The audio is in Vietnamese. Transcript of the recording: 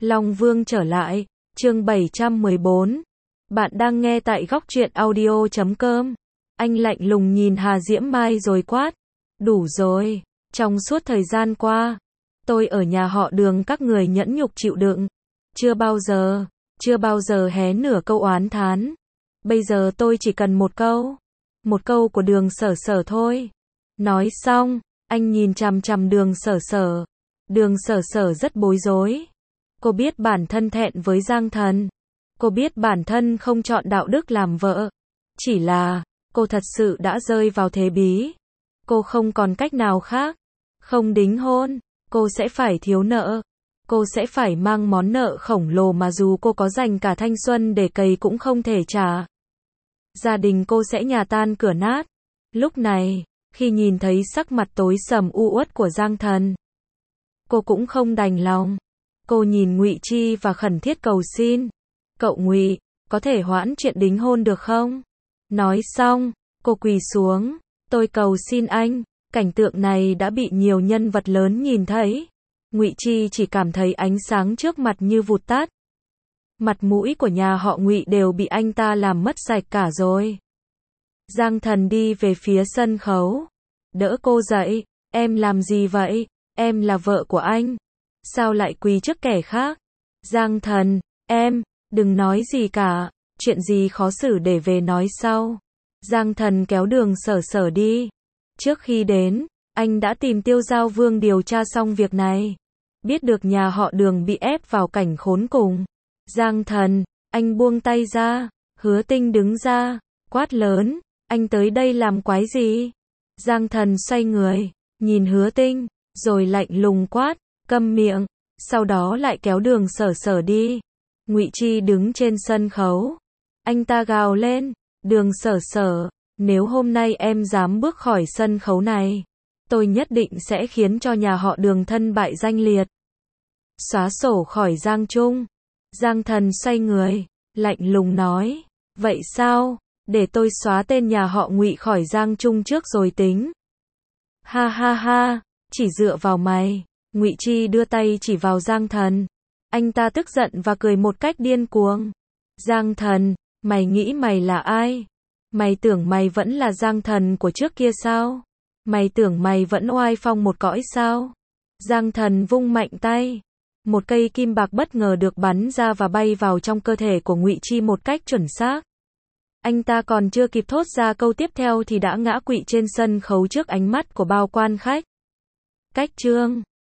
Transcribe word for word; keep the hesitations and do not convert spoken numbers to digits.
Long Vương trở lại, chương bảy trăm mười bốn. Bạn đang nghe tại góc truyện audio chấm com. Anh lạnh lùng nhìn Hà Diễm Mai rồi quát. Đủ rồi, trong suốt thời gian qua, tôi ở nhà họ Đường các người nhẫn nhục chịu đựng. Chưa bao giờ, chưa bao giờ hé nửa câu oán thán. Bây giờ tôi chỉ cần một câu. Một câu của Đường Sở Sở thôi. Nói xong, anh nhìn chằm chằm Đường Sở Sở. Đường Sở Sở rất bối rối. Cô biết bản thân thẹn với Giang Thần. Cô biết bản thân không chọn đạo đức làm vợ. Chỉ là, cô thật sự đã rơi vào thế bí. Cô không còn cách nào khác. Không đính hôn, cô sẽ phải thiếu nợ. Cô sẽ phải mang món nợ khổng lồ mà dù cô có dành cả thanh xuân để cày cũng không thể trả. Gia đình cô sẽ nhà tan cửa nát. Lúc này, khi nhìn thấy sắc mặt tối sầm u uất của Giang Thần, cô cũng không đành lòng. Cô nhìn Ngụy Chi và khẩn thiết cầu xin. Cậu Ngụy, có thể hoãn chuyện đính hôn được không? Nói xong, cô quỳ xuống. Tôi cầu xin anh. Cảnh tượng này đã bị nhiều nhân vật lớn nhìn thấy. Ngụy Chi chỉ cảm thấy ánh sáng trước mặt như vụt tắt. Mặt mũi của nhà họ Ngụy đều bị anh ta làm mất sạch cả rồi. Giang Thần đi về phía sân khấu. Đỡ cô dậy. Em làm gì vậy? Em là vợ của anh. Sao lại quỳ trước kẻ khác? Giang Thần, em, đừng nói gì cả. Chuyện gì khó xử để về nói sau. Giang Thần kéo Đường Sở Sở đi. Trước khi đến, anh đã tìm Tiêu Giao Vương điều tra xong việc này. Biết được nhà họ Đường bị ép vào cảnh khốn cùng. Giang Thần, anh buông tay ra. Hứa Tinh đứng ra, quát lớn. Anh tới đây làm quái gì? Giang Thần xoay người, nhìn Hứa Tinh, rồi lạnh lùng quát. Câm miệng. Sau đó lại kéo Đường Sở Sở đi. Ngụy Chi đứng trên sân khấu. Anh ta gào lên. Đường Sở Sở, nếu hôm nay em dám bước khỏi sân khấu này, tôi nhất định sẽ khiến cho nhà họ Đường thân bại danh liệt. Xóa sổ khỏi Giang Trung. Giang Thần xoay người, lạnh lùng nói. Vậy sao? Để tôi xóa tên nhà họ Ngụy khỏi Giang Trung trước rồi tính. Ha ha ha, chỉ dựa vào mày. Ngụy Chi đưa tay chỉ vào Giang Thần. Anh ta tức giận và cười một cách điên cuồng. Giang Thần, mày nghĩ mày là ai? Mày tưởng mày vẫn là Giang Thần của trước kia sao? Mày tưởng mày vẫn oai phong một cõi sao? Giang Thần vung mạnh tay. Một cây kim bạc bất ngờ được bắn ra và bay vào trong cơ thể của Ngụy Chi một cách chuẩn xác. Anh ta còn chưa kịp thốt ra câu tiếp theo thì đã ngã quỵ trên sân khấu trước ánh mắt của bao quan khách. Cách chương